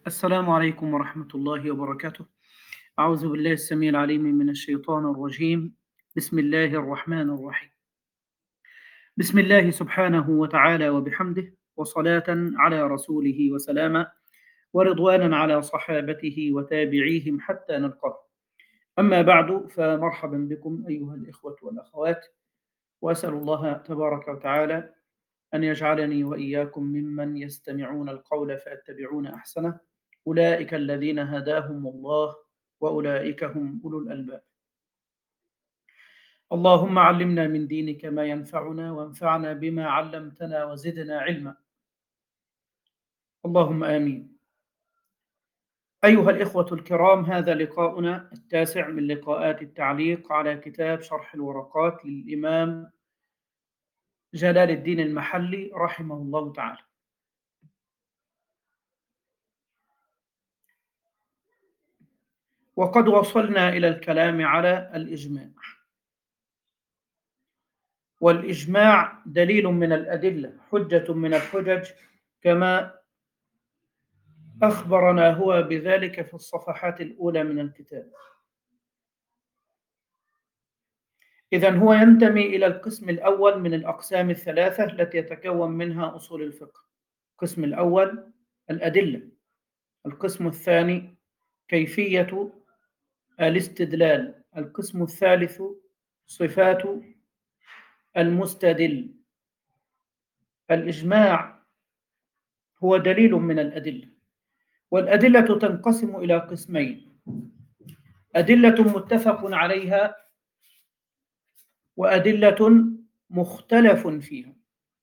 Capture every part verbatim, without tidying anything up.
السلام عليكم ورحمة الله وبركاته. أعوذ بالله السميع العليم من الشيطان الرجيم. بسم الله الرحمن الرحيم. بسم الله سبحانه وتعالى وبحمده، وصلاة على رسوله وسلاما، ورضوانا على صحابته وتابعيهم حتى نلقاه. أما بعد، فمرحبا بكم أيها الإخوة والأخوات، وأسأل الله تبارك وتعالى أن يجعلني وإياكم ممن يستمعون القول فيتبعون أحسنه. أولئك الذين هداهم الله وأولئك هم أولو الألباب. اللهم علمنا من دينك ما ينفعنا، وانفعنا بما علمتنا، وزدنا علما. اللهم آمين. أيها الإخوة الكرام، هذا لقاؤنا التاسع من لقاءات التعليق على كتاب شرح الورقات للإمام جلال الدين المحلي رحمه الله تعالى. وقد وصلنا إلى الكلام على الإجماع. والإجماع دليل من الأدلة، حجة من الحجج، كما أخبرنا هو بذلك في الصفحات الأولى من الكتاب. إذن هو ينتمي إلى القسم الأول من الأقسام الثلاثة التي يتكون منها أصول الفقه. القسم الأول الأدلة، القسم الثاني كيفية الاستدلال، القسم الثالث صفات المستدل. الإجماع هو دليل من الأدلة، والأدلة تنقسم إلى قسمين: أدلة متفق عليها، وأدلة مختلف فيها.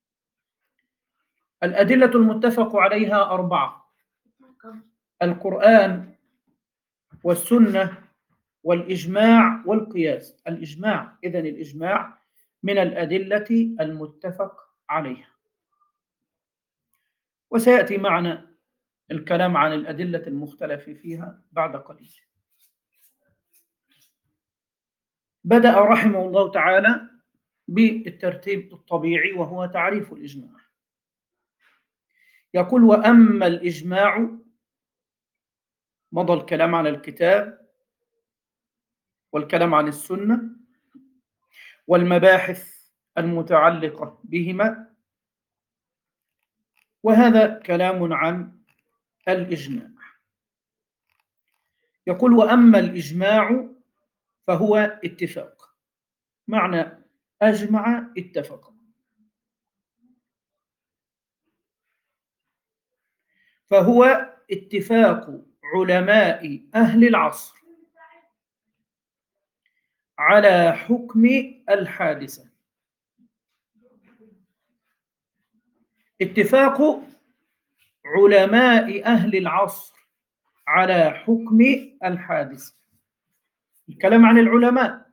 الأدلة المتفق عليها أربعة: القرآن والسنة والإجماع والقياس. الإجماع، إذن الإجماع من الأدلة المتفق عليها. وسيأتي معنا الكلام عن الأدلة المختلف فيها بعد قليل. بدأ رحمه الله تعالى بالترتيب الطبيعي، وهو تعريف الإجماع. يقول: وأما الإجماع، مضى الكلام عن الكتاب والكلام عن السنة والمباحث المتعلقة بهما، وهذا كلام عن الإجماع. يقول: وأما الإجماع فهو اتفاق. معنى أجمع اتفق، فهو اتفاق علماء أهل العصر على حكم الحادثة. اتفاق علماء أهل العصر على حكم الحادثة. الكلام عن العلماء،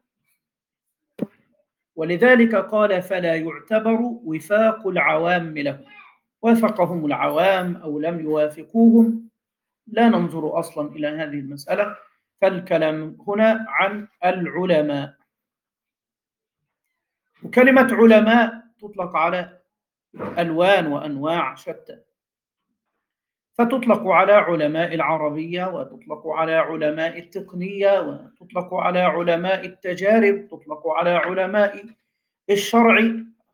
ولذلك قال: فلا يعتبر وفاق العوام له. وافقهم العوام أو لم يوافقوهم، لا ننظر أصلا إلى هذه المسألة، فالكلام هنا عن العلماء. وكلمة علماء تطلق على ألوان وأنواع شتى، فتطلق على علماء العربية، وتطلق على علماء التقنية، وتطلق على علماء التجارب، تطلق على علماء الشرع.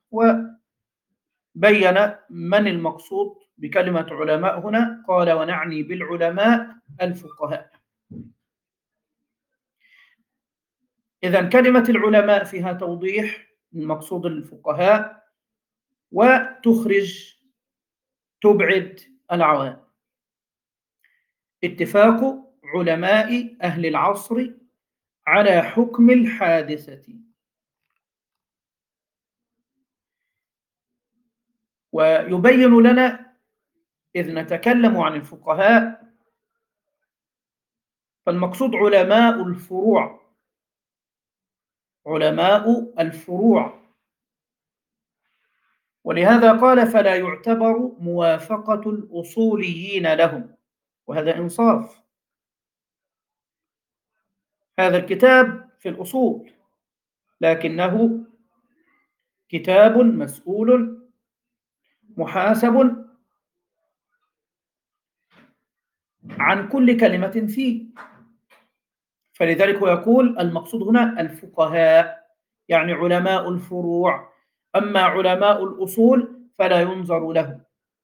وبين من المقصود بكلمة علماء هنا، قال: ونعني بالعلماء الفقهاء. إذن كلمة العلماء فيها توضيح من مقصود الفقهاء، وتخرج تبعد العوام. اتفاق علماء أهل العصر على حكم الحادثة. ويبين لنا إذ نتكلم عن الفقهاء فالمقصود علماء الفروع، علماء الفروع. ولهذا قال: فلا يعتبر موافقة الأصوليين لهم. وهذا إنصاف. هذا الكتاب في الأصول، لكنه كتاب مسؤول محاسب عن كل كلمة فيه. فلذلك هو يقول المقصود هنا الفقهاء، يعني علماء الفروع. أما علماء الأصول فلا ينظر له.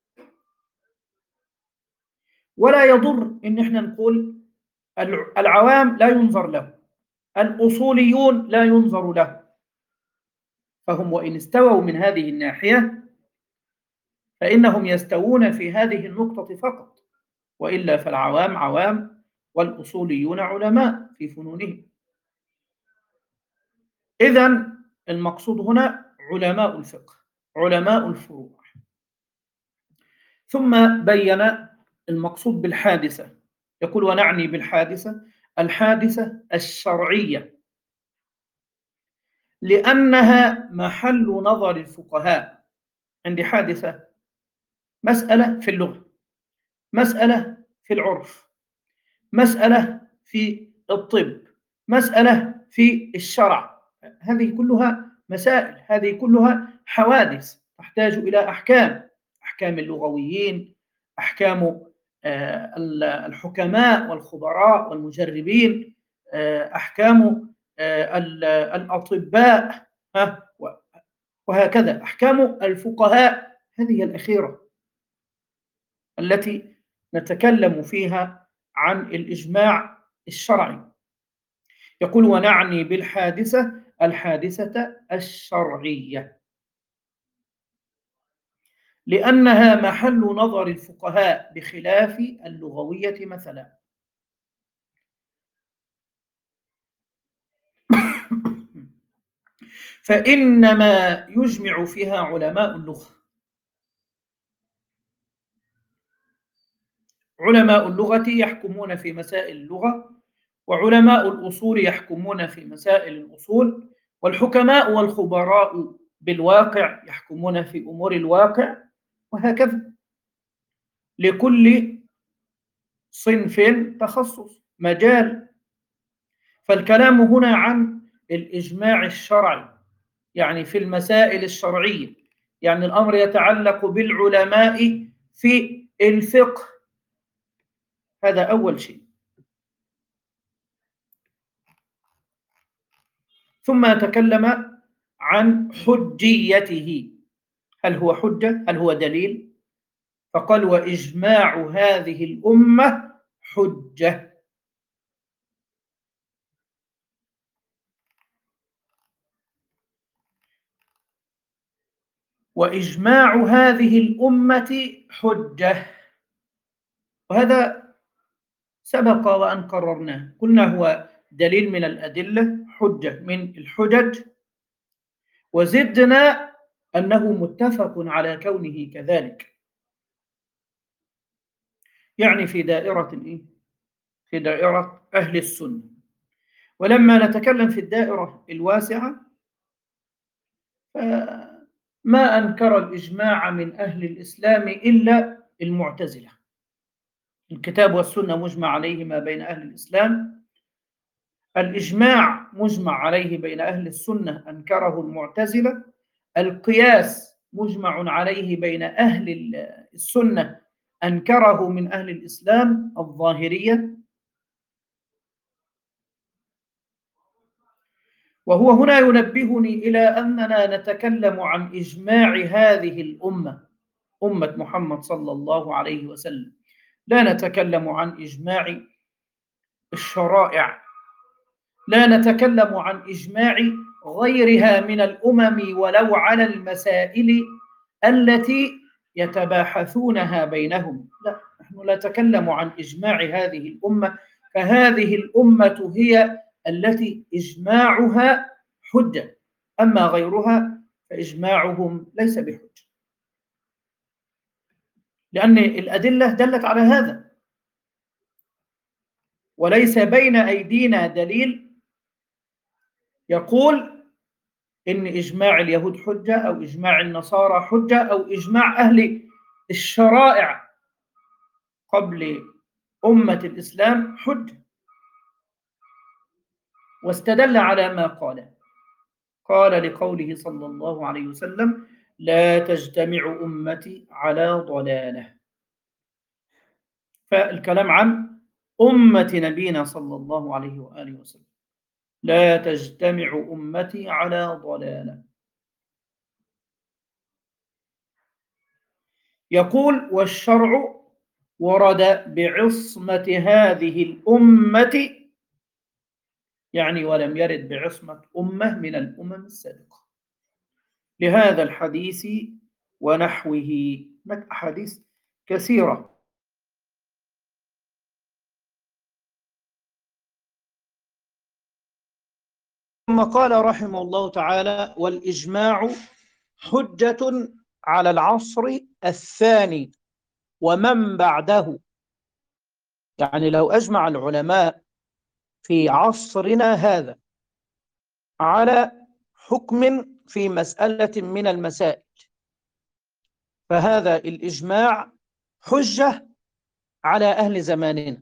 ولا يضر إن احنا نقول العوام لا ينظر له، الأصوليون لا ينظر له، فهم وإن استووا من هذه الناحية فإنهم يستوون في هذه النقطة فقط، وإلا فالعوام عوام والأصوليون علماء في فنونهم. إذن المقصود هنا علماء الفقه، علماء الفروع. ثم بين المقصود بالحادثة، يقول ونعني بالحادثة الحادثة الشرعية، لأنها محل نظر الفقهاء. عندي حادثة، مسألة في اللغة، مسألة في العرف، مسألة في الطب، مسألة في الشرع. هذه كلها مسائل، هذه كلها حوادث تحتاج إلى أحكام، أحكام اللغويين، أحكام الحكماء والخبراء والمجربين، أحكام الأطباء، وهكذا أحكام الفقهاء. هذه الأخيرة التي نتكلم فيها عن الإجماع الشرعي. يقول ونعني بالحادثة الحادثة الشرعية، لأنها محل نظر الفقهاء بخلاف اللغوية مثلا. فإنما يجمع فيها علماء اللغة. علماء اللغة يحكمون في مسائل اللغة، وعلماء الأصول يحكمون في مسائل الأصول، والحكماء والخبراء بالواقع يحكمون في أمور الواقع، وهكذا لكل صنف تخصص مجال. فالكلام هنا عن الإجماع الشرعي، يعني في المسائل الشرعية، يعني الأمر يتعلق بالعلماء في الفقه. هذا أول شيء. ثم تكلم عن حجيته، هل هو حجة؟ هل هو دليل؟ فقال وإجماع هذه الأمة حجة. وإجماع هذه الأمة حجة، وهذا سبق وأن قررناه، قلنا هو دليل من الأدلة، حجة من الحجج، وزدنا أنه متفق على كونه كذلك، يعني في دائرة إيه؟ في دائرة أهل السنة. ولما نتكلم في الدائرة الواسعة فما أنكر الإجماع من أهل الإسلام إلا المعتزلة. الكتاب والسنة مجمع عليه ما بين أهل الإسلام، الإجماع مجمع عليه بين أهل السنة أنكره المعتزلة، القياس مجمع عليه بين أهل السنة أنكره من أهل الإسلام الظاهرية. وهو هنا ينبهني إلى أننا نتكلم عن إجماع هذه الأمة، أمة محمد صلى الله عليه وسلم، لا نتكلم عن إجماع الشرائع، لا نتكلم عن إجماع غيرها من الأمم ولو على المسائل التي يتباحثونها بينهم. لا، نحن لا نتكلم عن إجماع هذه الأمة، فهذه الأمة هي التي إجماعها حجة، أما غيرها فإجماعهم ليس بحجة، لأن الأدلة دلت على هذا، وليس بين أيدينا دليل يقول إن إجماع اليهود حجة أو إجماع النصارى حجة أو إجماع أهل الشرائع قبل أمة الإسلام حجة. واستدل على ما قال، قال لقوله صلى الله عليه وسلم لا تجتمع أمتي على ضلالة. فالكلام عن أمة نبينا صلى الله عليه وآله وسلم: لا تجتمع أمتي على ضلالة. يقول: والشرع ورد بعصمة هذه الأمة، يعني ولم يرد بعصمة أمة من الأمم السابقة، لهذا الحديث ونحوه. هناك أحاديث كثيرة. ثم قال رحمه الله تعالى: والإجماع حجة على العصر الثاني ومن بعده. يعني لو أجمع العلماء في عصرنا هذا على حكم في مسألة من المسائل، فهذا الإجماع حجة على أهل زماننا،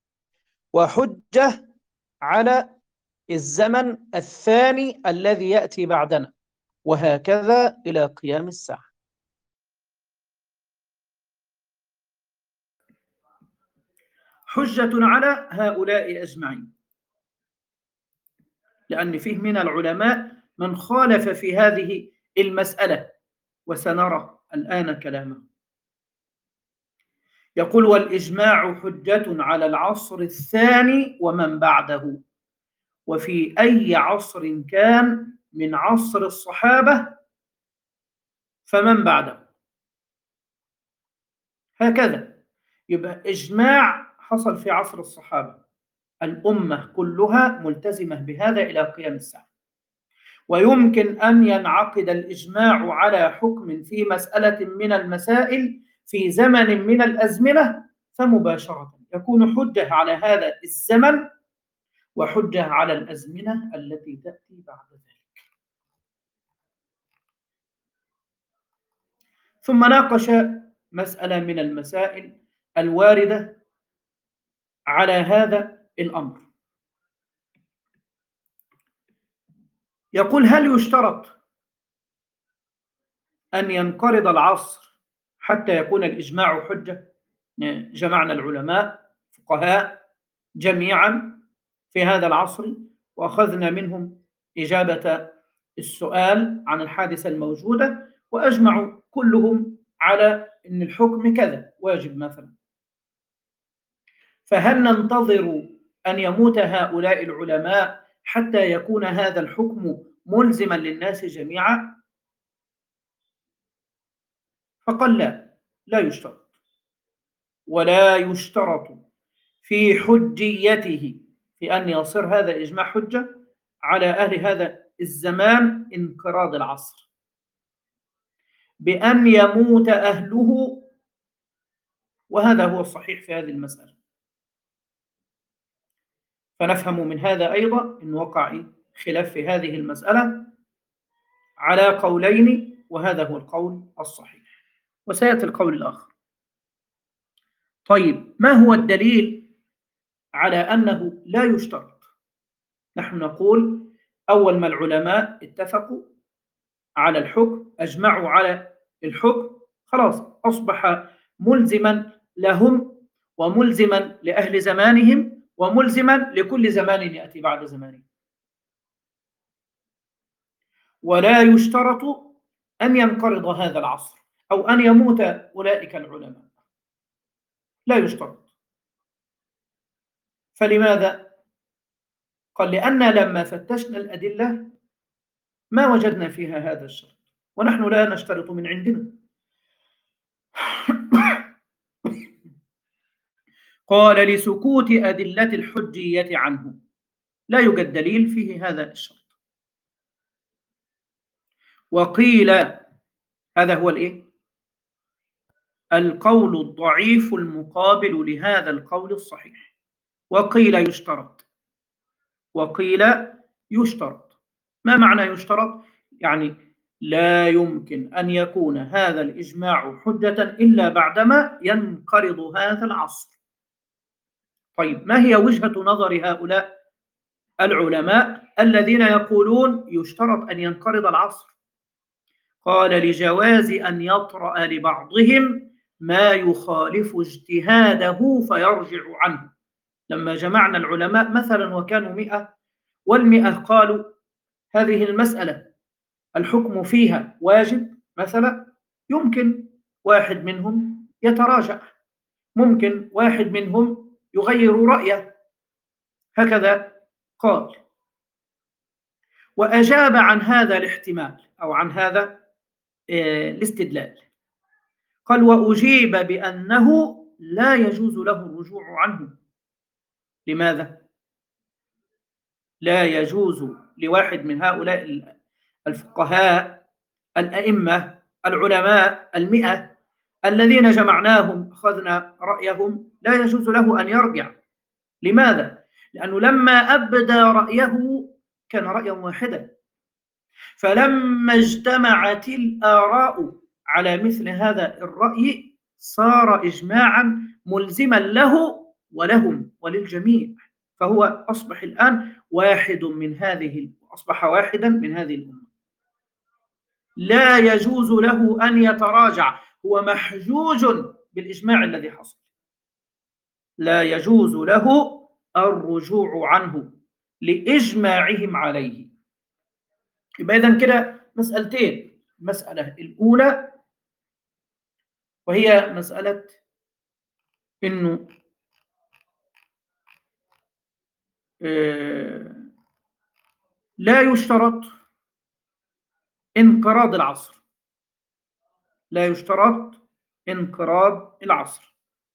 وحجة على الزمن الثاني الذي يأتي بعدنا، وهكذا إلى قيام الساعة. حجة على هؤلاء أجمعين، لأن فيه من العلماء من خالف في هذه المسألة، وسنرى الآن كلامه. يقول: والإجماع حجة على العصر الثاني ومن بعده، وفي أي عصر كان من عصر الصحابة فمن بعده. هكذا يبقى إجماع حصل في عصر الصحابة، الأمة كلها ملتزمة بهذا إلى قيام الساعة. ويمكن أن ينعقد الإجماع على حكم في مسألة من المسائل في زمن من الأزمنة، فمباشرة يكون حجة على هذا الزمن وحجة على الأزمنة التي تأتي بعد ذلك. ثم ناقش مسألة من المسائل الواردة على هذا الأمر. يقول: هل يشترط أن ينقرض العصر حتى يكون الإجماع حجة؟ جمعنا العلماء فقهاء جميعا في هذا العصر، وأخذنا منهم إجابة السؤال عن الحادثة الموجودة، وأجمعوا كلهم على أن الحكم كذا واجب مثلا. فهل ننتظر أن يموت هؤلاء العلماء حتى يكون هذا الحكم ملزما للناس جميعا؟ فقال: لا، لا يشترط. ولا يشترط في حجيته، في أن يصير هذا الإجماع حجة على أهل هذا الزمان انقراض العصر، بأن يموت أهله، وهذا هو الصحيح في هذه المسألة. فنفهم من هذا أيضا أن وقع خلاف في هذه المسألة على قولين، وهذا هو القول الصحيح، وسيأتي القول الآخر. طيب، ما هو الدليل على أنه لا يشترط؟ نحن نقول: أول ما العلماء اتفقوا على الحكم، أجمعوا على الحكم، خلاص أصبح ملزما لهم وملزما لأهل زمانهم وملزما لكل زمان يأتي بعد زمانهم. ولا يشترط أن ينقرض هذا العصر أو أن يموت أولئك العلماء، لا يشترط. فلماذا؟ قال: لأن لما فتشنا الأدلة ما وجدنا فيها هذا الشرط، ونحن لا نشترط من عندنا. قال: لسكوت أدلة الحجية عنه، لا يوجد دليل فيه هذا الشرط. وقيل، هذا هو الإيه؟ القول الضعيف المقابل لهذا القول الصحيح. وقيل يشترط، وقيل يشترط. ما معنى يشترط؟ يعني لا يمكن أن يكون هذا الإجماع حجة إلا بعدما ينقرض هذا العصر. طيب، ما هي وجهة نظر هؤلاء العلماء الذين يقولون يشترط أن ينقرض العصر؟ قال: لجواز أن يطرأ لبعضهم ما يخالف اجتهاده فيرجع عنه. لما جمعنا العلماء مثلا وكانوا مئة، والمئة قالوا هذه المسألة الحكم فيها واجب مثلا، يمكن واحد منهم يتراجع، ممكن واحد منهم يغير رأيه، هكذا قال. وأجاب عن هذا الاحتمال أو عن هذا الاستدلال، قال: وأجيب بأنه لا يجوز له الرجوع عنه. لماذا؟ لا يجوز لواحد من هؤلاء الفقهاء الأئمة العلماء المئة الذين جمعناهم أخذنا رأيهم، لا يجوز له أن يرجع. لماذا؟ لأنه لما أبدى رأيه كان رأيا واحدا، فلما اجتمعت الآراء على مثل هذا الرأي صار إجماعا ملزما له ولهم وللجميع، فهو أصبح الآن واحد من هذه أصبح واحدا من هذه الأمة، لا يجوز له أن يتراجع، هو محجوج بالإجماع الذي حصل، لا يجوز له الرجوع عنه لإجماعهم عليه. يبقى إذن كده مسألتين: المسألة الأولى وهي مسألة إنه لا يشترط انقراض العصر، لا يشترط انقراض العصر.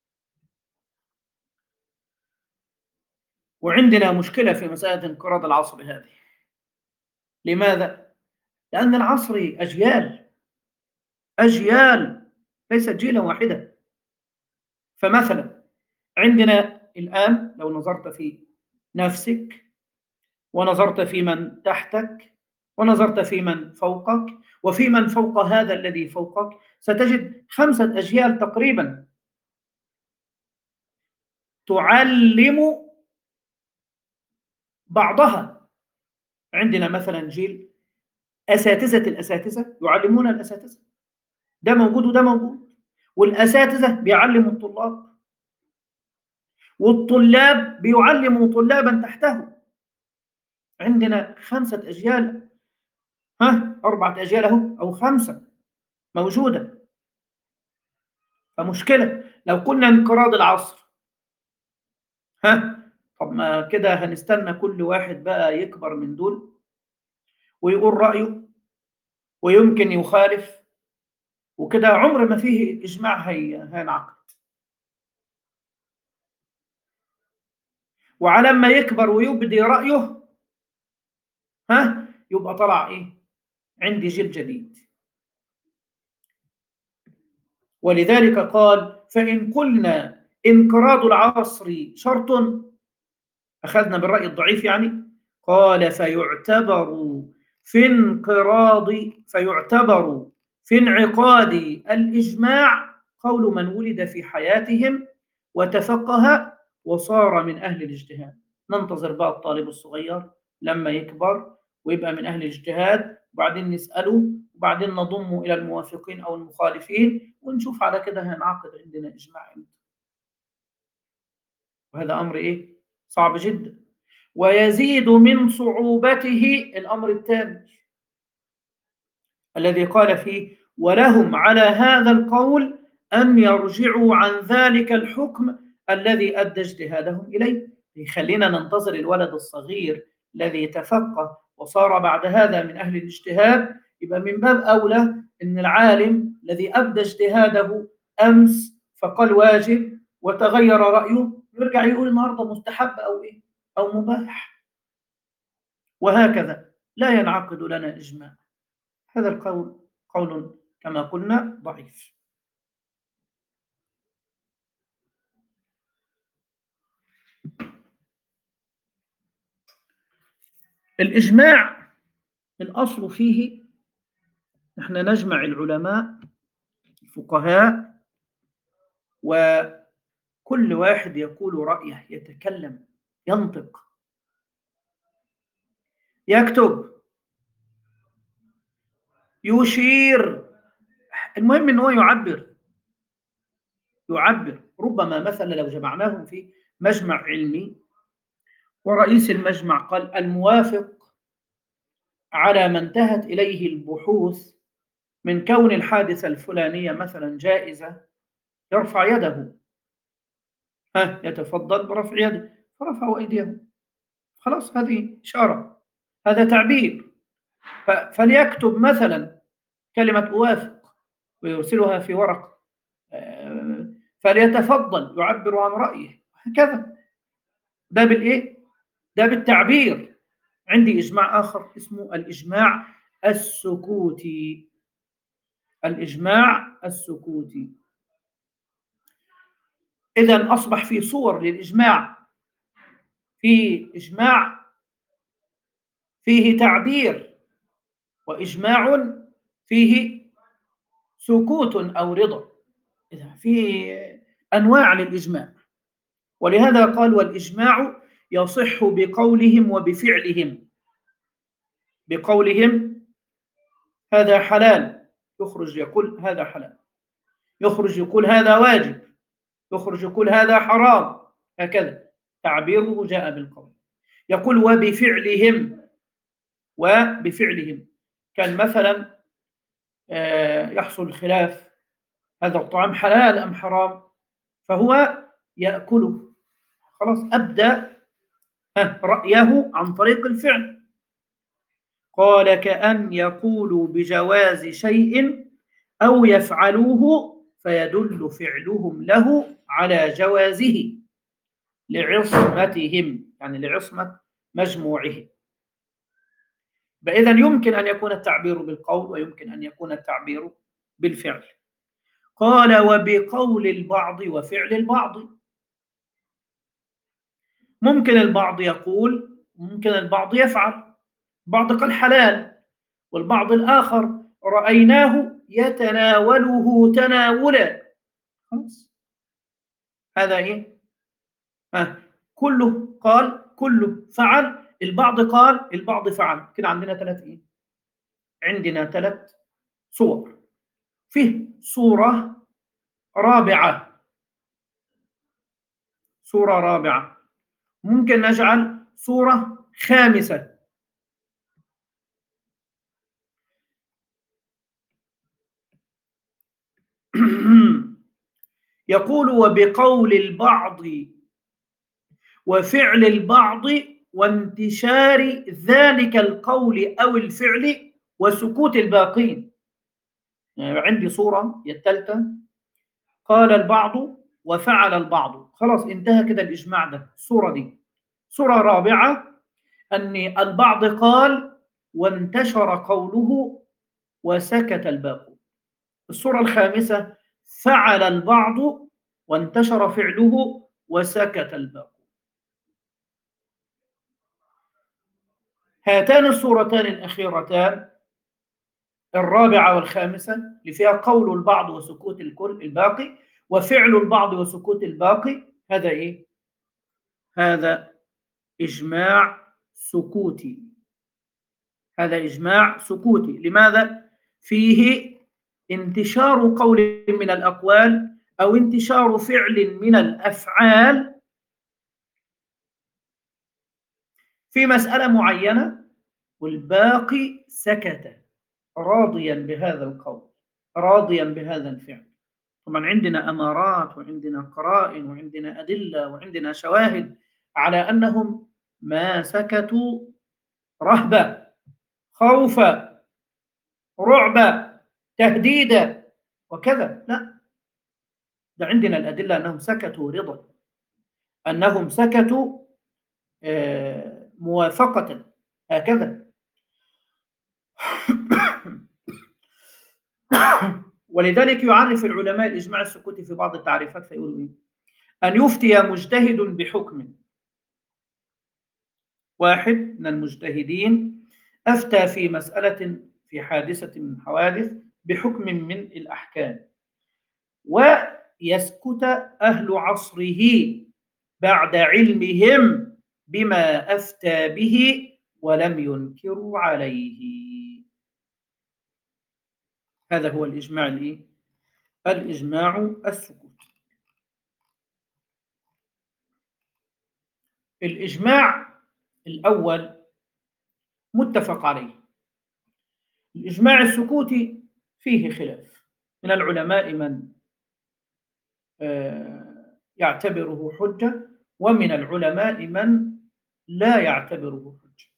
وعندنا مشكلة في مسألة انقراض العصر هذه. لماذا؟ لأن العصر أجيال أجيال ليست جيلا واحدة. فمثلا عندنا الآن لو نظرت في نفسك ونظرت في من تحتك ونظرت في من فوقك وفي من فوق هذا الذي فوقك، ستجد خمسة أجيال تقريبا تعلم بعضها. عندنا مثلا جيل أساتذة الأساتذة يعلمون الأساتذة، ده موجود وده موجود، والأساتذة بيعلموا الطلاب، والطلاب بيعلموا طلابا تحته. عندنا خمسة أجيال، ها أربعة أجيال أهو أو خمسة موجودة. فمشكلة لو كنا انقراض العصر، ها طب ما كده هنستنى كل واحد بقى يكبر من دول ويقول رأيه ويمكن يخالف، وكده عمر ما فيه إجماع هينعقد. وعلى ما يكبر ويبدي رأيه، ها يبقى طلع إيه؟ عندي جيل جديد. ولذلك قال: فإن قلنا انقراض العصر شرط، أخذنا بالرأي الضعيف يعني، قال: فيعتبر في انقراض فيعتبر في انعقاد الإجماع قول من ولد في حياتهم وتفقه وصار من أهل الاجتهاد. ننتظر بقى الطالب الصغير لما يكبر ويبقى من أهل الاجتهاد، وبعدين نسأله، وبعدين نضمه إلى الموافقين أو المخالفين، ونشوف على كده هنعقد عندنا إجماع امتى. وهذا أمر إيه؟ صعب جدا. ويزيد من صعوبته الأمر الثاني الذي قال فيه: ولهم على هذا القول أن يرجعوا عن ذلك الحكم الذي أدى اجتهادهم إليه. يخلينا ننتظر الولد الصغير الذي تفقه وصار بعد هذا من أهل الاجتهاد، يبقى من باب أولى أن العالم الذي أبدى اجتهاده أمس فقال واجب وتغير رأيه يرجع يقول النهارده مستحب أو إيه أو مباح، وهكذا لا ينعقد لنا إجماع. هذا القول قول كما قلنا ضعيف. الإجماع الأصل فيه نحن نجمع العلماء الفقهاء وكل واحد يقول رأيه، يتكلم، ينطق، يكتب، يشير، المهم أنه يعبر. يعبر. ربما مثلا لو جمعناهم في مجمع علمي ورئيس المجمع قال الموافق على ما انتهت إليه البحوث من كون الحادثة الفلانية مثلا جائزة يرفع يده، ها يتفضل برفع يده، فرفعوا أيديهم، خلاص هذه إشارة، هذا تعبير. فليكتب مثلا كلمة أوافق ويرسلها في ورقة، فليتفضل يعبر عن رأيه، هكذا. ده بالإيه؟ ده بالتعبير. عندي إجماع آخر اسمه الإجماع السكوتي. الإجماع السكوتي إذن أصبح في صور للإجماع، في إجماع فيه تعبير، وإجماع فيه سكوت أو رضا. إذا في أنواع للإجماع، ولهذا قال والإجماع يصح بقولهم وبفعلهم. بقولهم هذا حلال، يخرج يقول هذا حلال، يخرج يقول هذا واجب، يخرج يقول هذا حرام، هكذا تعبيره جاء بالقول. يقول وبفعلهم، وبفعلهم كان مثلا يحصل خلاف هذا الطعام حلال أم حرام، فهو يأكله، خلاص أبدأ رأيه عن طريق الفعل. قال كأن يقولوا بجواز شيء أو يفعلوه فيدل فعلهم له على جوازه لعصمتهم، يعني لعصمة مجموعهم. فإذا يمكن أن يكون التعبير بالقول ويمكن أن يكون التعبير بالفعل. قال وبقول البعض وفعل البعض. ممكن البعض يقول، ممكن البعض يفعل. بعض قال حلال، والبعض الآخر رأيناه يتناوله تناولا، خلاص هذا إيه؟ ها كله قال، كله فعل، البعض قال، البعض فعل. كده عندنا ثلاث إيه؟ عندنا ثلاث صور. فيه صورة رابعة، صورة رابعة ممكن نجعل صورة خامسة. يقول وبقول البعض وفعل البعض وانتشار ذلك القول أو الفعل وسكوت الباقين. يعني عندي صورة الثالثة، قال البعض وفعل البعض، خلاص انتهى كده الإجماع ده، الصورة دي. صورة رابعة أن البعض قال وانتشر قوله وسكت الباقون. الصورة الخامسة فعل البعض وانتشر فعله وسكت الباقون. هاتان الصورتان الأخيرتان الرابعة والخامسة اللي فيها قول البعض وسكوت الكل الباقي وفعل البعض وسكوت الباقي، هذا إيه؟ هذا إجماع سكوتي. هذا إجماع سكوتي. لماذا؟ فيه انتشار قول من الأقوال أو انتشار فعل من الأفعال في مسألة معينة، والباقي سكت راضيا بهذا القول، راضيا بهذا الفعل. طبعا عندنا أمارات وعندنا قرائن وعندنا أدلة وعندنا شواهد على أنهم ما سكتوا رهبة، خوفا، رعبا، تهديدا وكذا، لا، ده عندنا الأدلة أنهم سكتوا رضا، أنهم سكتوا موافقة، هكذا. ولذلك يعرف العلماء الإجماع السكوتي في بعض التعريفات فيقولوا إيه؟ أن يفتي مجتهد بحكم. واحد من المجتهدين أفتى في مسألة في حادثة من حوادث بحكم من الأحكام، ويسكت أهل عصره بعد علمهم بما أفتى به ولم ينكروا عليه. هذا هو الإجماع الإيه؟ الإجماع السكوتي. الإجماع الأول متفق عليه. الإجماع السكوتي فيه خلاف من العلماء، من آه، يعتبره حجة، ومن العلماء من لا يعتبره حجة.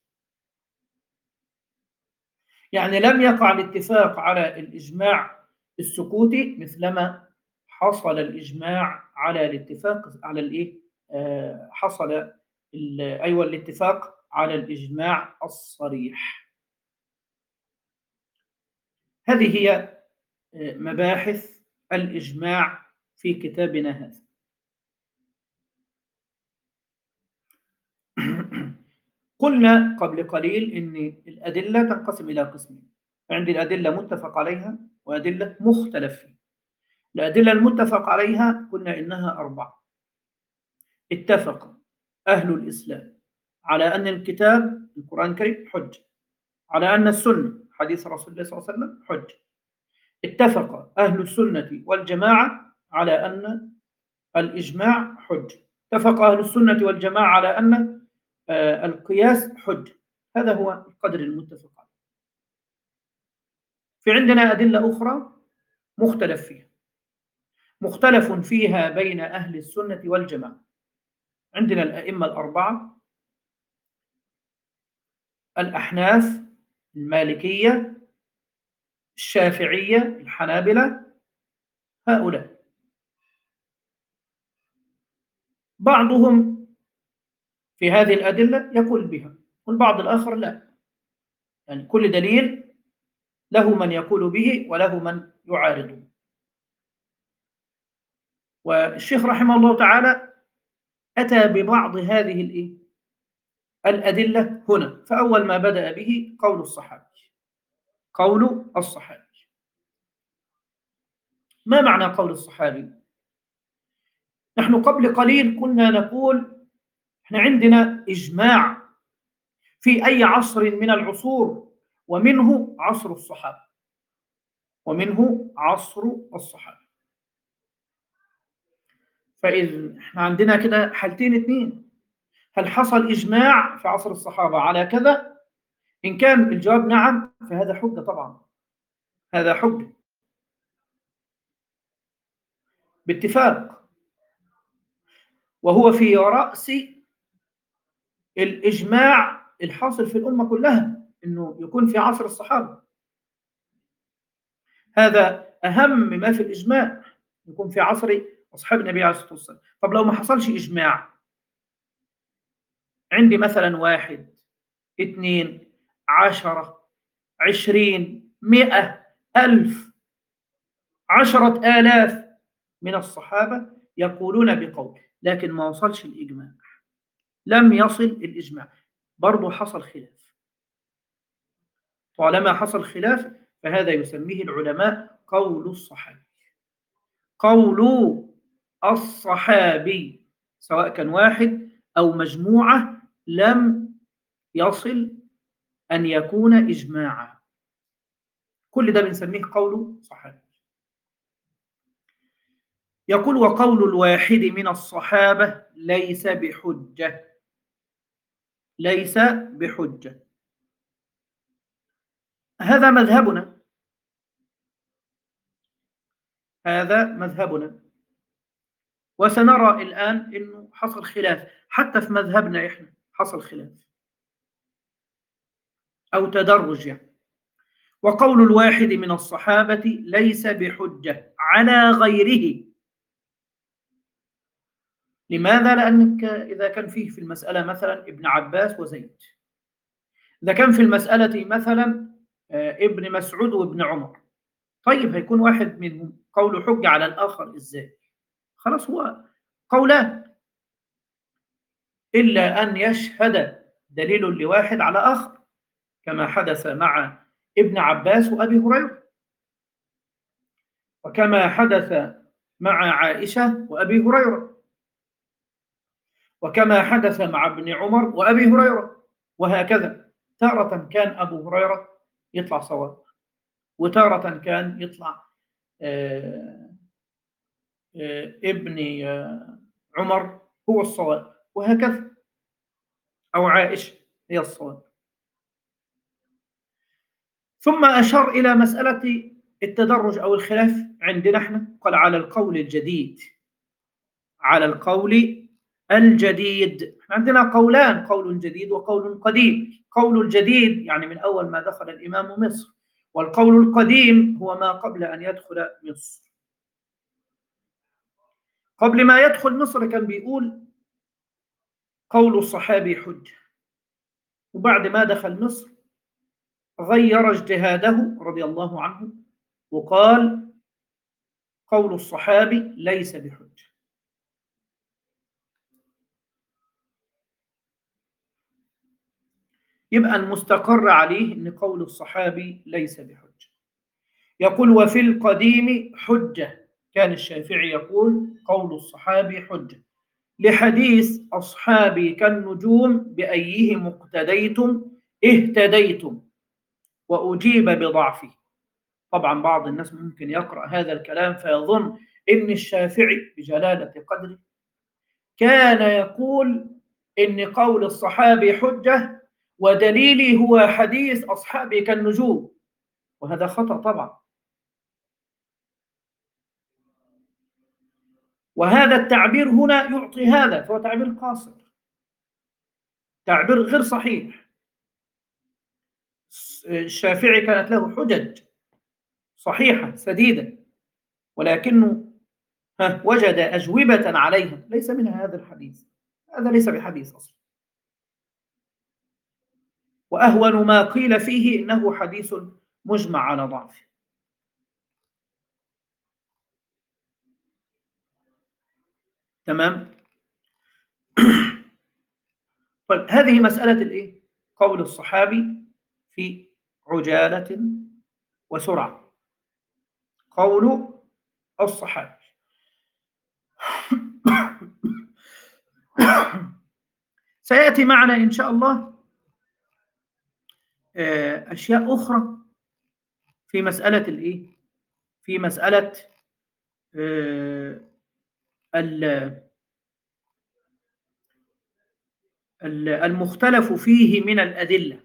يعني لم يقع الاتفاق على الإجماع السكوتي مثلما حصل الإجماع على الاتفاق على الإيه؟ آه، حصل ال- أيوة الاتفاق على الإجماع الصريح. هذه هي آه، مباحث الإجماع في كتابنا هذا. قلنا قبل قليل إن الأدلة تنقسم إلى قسمين. عندي الأدلة متفق عليها وأدلة مختلف فيها. الأدلة المتفق عليها قلنا إنها أربعة. اتفق أهل الإسلام على أن الكتاب القرآن الكريم حجة، على أن السنة حديث رسول الله صلى الله عليه وسلم حجة. اتفق أهل السنة والجماعة على أن الإجماع حجة. اتفق أهل السنة والجماعة على أن آه، القياس حجة. هذا هو القدر المتفق عليه. في عندنا أدلة أخرى مختلف فيها، مختلف فيها بين أهل السنة والجماعة. عندنا الأئمة الأربعة: الأحناف، المالكية، الشافعية، الحنابلة. هؤلاء بعضهم في هذه الأدلة يقول بها، والبعض الآخر لا. يعني كل دليل له من يقول به وله من يعارضه. والشيخ رحمه الله تعالى أتى ببعض هذه الإيه؟ الأدلة هنا. فأول ما بدأ به قول الصحابي. قول الصحابي. ما معنى قول الصحابي؟ نحن قبل قليل كنا نقول احنا عندنا إجماع في أي عصر من العصور، ومنه عصر الصحابة، ومنه عصر الصحابة. فإذا احنا عندنا كده حالتين اثنين: هل حصل إجماع في عصر الصحابة على كذا؟ إن كان الجواب نعم فهذا حجة طبعا، هذا حجة باتفاق، وهو في رأس الإجماع الحاصل في الأمة كلها، إنه يكون في عصر الصحابة. هذا أهم ما في الإجماع، يكون في عصر أصحاب النبي عليه الصلاة والسلام. طب لو ما حصلش إجماع، عندي مثلا واحد، اثنين، عشرة، عشرين، مئة، ألف، عشرة آلاف من الصحابة يقولون بقول، لكن ما وصلش الإجماع، لم يصل الإجماع، برضو حصل خلاف. طالما حصل خلاف فهذا يسميه العلماء قول الصحابي. قول الصحابي سواء كان واحد أو مجموعة لم يصل أن يكون إجماعا، كل ده بنسميه قول صحابي. يقول: وقول الواحد من الصحابة ليس بحجة. ليس بحجة. هذا مذهبنا، هذا مذهبنا. وسنرى الآن أنه حصل خلاف حتى في مذهبنا إحنا، حصل خلاف أو تدرج يعني. وقول الواحد من الصحابة ليس بحجة على غيره. لماذا؟ لأنك إذا كان فيه في المسألة مثلا ابن عباس وزيد، إذا كان في المسألة مثلا ابن مسعود وابن عمر، طيب هيكون واحد منهم قوله حجة على الآخر إزاي؟ خلاص هو قولان، إلا أن يشهد دليل لواحد على آخر، كما حدث مع ابن عباس وأبي هريرة، وكما حدث مع عائشة وأبي هريرة، وكما حدث مع ابن عمر وأبي هريرة، وهكذا. تارة كان أبو هريرة يطلع صواب، وتارة كان يطلع آه آه ابن آه عمر هو الصواب، وهكذا. أو عائشة هي الصواب. ثم أشار إلى مسألة التدرج أو الخلاف عندنا احنا، قال على القول الجديد، على القول الجديد. عندنا قولان، قول جديد وقول قديم. قول الجديد يعني من أول ما دخل الإمام مصر، والقول القديم هو ما قبل أن يدخل مصر. قبل ما يدخل مصر كان بيقول قول الصحابي حجة، وبعد ما دخل مصر غير اجتهاده رضي الله عنه وقال قول الصحابي ليس بحجة. يبقى المستقر عليه أن قول الصحابي ليس بحجة. يقول وفي القديم حجة، كان الشافعي يقول قول الصحابي حجة لحديث أصحابي كالنجوم بأيهم اقتديتم اهتديتم، وأجيب بضعفه. طبعا بعض الناس ممكن يقرأ هذا الكلام فيظن إن الشافعي بجلالة قدره كان يقول إن قول الصحابي حجة ودليلي هو حديث أصحابي كالنجوم، وهذا خطأ طبعا. وهذا التعبير هنا يعطي هذا، فهو تعبير قاصر، تعبير غير صحيح. الشافعي كانت له حجج صحيحة سديدة، ولكنه وجد أجوبة عليها ليس منها هذا الحديث. هذا ليس بحديث أصلا، وأهون ما قيل فيه إنه حديث مجمع على ضعفه. تمام. طيب هذه مسألة الإيه؟ قول الصحابي في عجالة وسرعة. قول الصحابي سيأتي معنا إن شاء الله أشياء أخرى في مسألة الإيه؟ في مسألة المختلف فيه من الأدلة.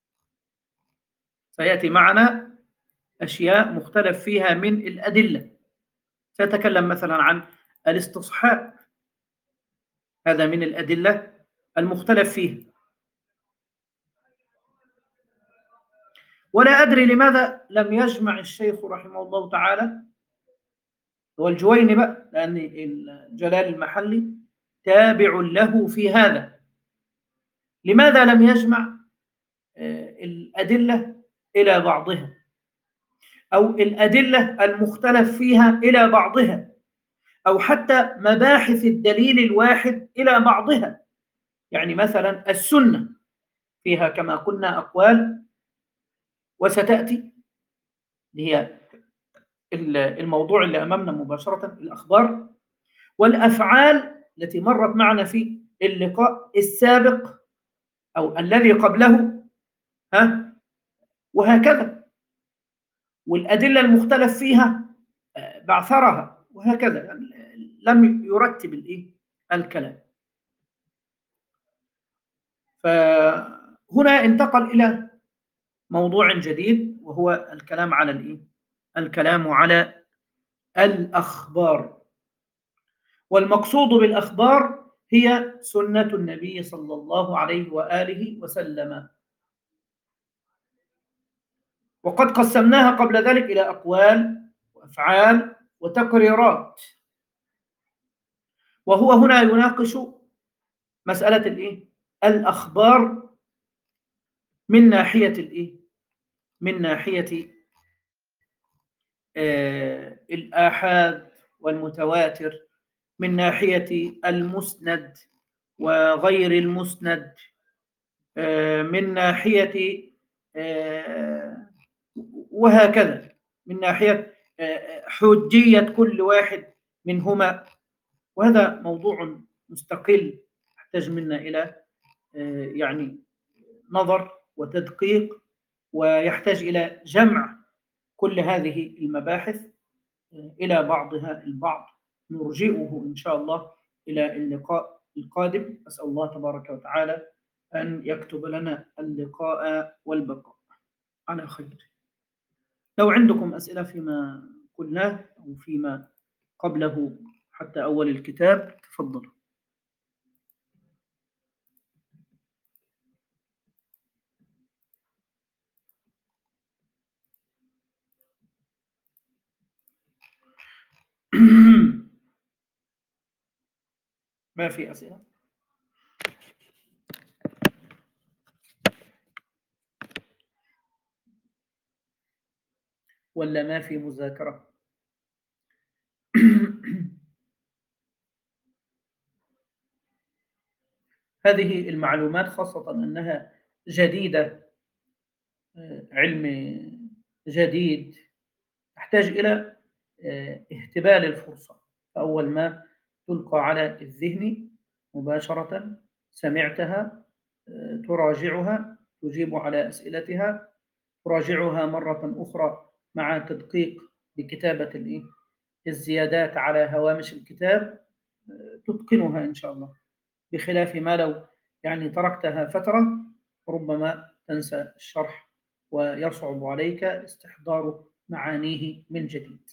سيأتي معنا أشياء مختلف فيها من الأدلة. سأتكلم مثلا عن الاستصحاب، هذا من الأدلة المختلف فيها. ولا أدري لماذا لم يجمع الشيخ رحمه الله تعالى هو الجويني بقى، لأن الجلال المحلي تابع له في هذا. لماذا لم يجمع الأدلة إلى بعضها، أو الأدلة المختلف فيها إلى بعضها، أو حتى مباحث الدليل الواحد إلى بعضها؟ يعني مثلا السنة فيها كما قلنا أقوال، وستأتي هي الموضوع اللي أمامنا مباشرة، الأخبار والأفعال التي مرت معنا في اللقاء السابق أو الذي قبله، ها وهكذا. والأدلة المختلف فيها بعثرها وهكذا. يعني لم يرتب الإيه الكلام. فهنا انتقل إلى موضوع جديد، وهو الكلام على الإيه الكلام على الأخبار. والمقصود بالأخبار هي سنة النبي صلى الله عليه وآله وسلم. وقد قسمناها قبل ذلك إلى أقوال وأفعال وتقريرات. وهو هنا يناقش مسألة الإيه الأخبار من ناحية الإيه من ناحية آه الآحاد والمتواتر، من ناحية المسند وغير المسند، آه من ناحية آه وهكذا، من ناحية آه حجية كل واحد منهما. وهذا موضوع مستقل يحتاج منا إلى آه يعني نظر وتدقيق، ويحتاج إلى جمع كل هذه المباحث إلى بعضها البعض. نرجئه إن شاء الله إلى اللقاء القادم. أسأل الله تبارك وتعالى أن يكتب لنا اللقاء والبقاء على خير. لو عندكم أسئلة فيما قلناه أو فيما قبله حتى أول الكتاب تفضلوا. ما في أسئلة ولا ما في مذاكرة؟ هذه المعلومات خاصة أنها جديدة، علم جديد، تحتاج إلى اهتبال الفرصة. فأول ما تلقى على الذهن مباشرة سمعتها، تراجعها، تجيب على أسئلتها، تراجعها مرة أخرى مع تدقيق بكتابة الزيادات على هوامش الكتاب، تتقنها إن شاء الله، بخلاف ما لو يعني تركتها فترة ربما تنسى الشرح ويصعب عليك استحضار معانيه من جديد.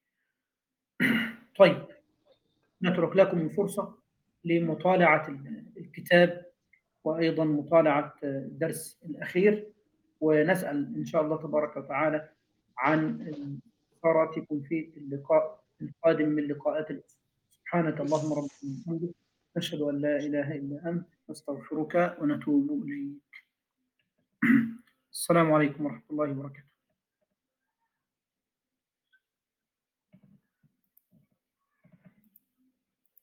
طيب، نترك لكم الفرصة لمطالعة الكتاب وأيضا مطالعة الدرس الأخير، ونسأل إن شاء الله تبارك وتعالى عن إثارتكم في اللقاء القادم من لقاءات الأسبوع. سبحانك اللهم ربنا وبحمدك، نشهد أن لا إله إلا أنت، نستغفرك ونتوب إليك. السلام عليكم ورحمة الله وبركاته.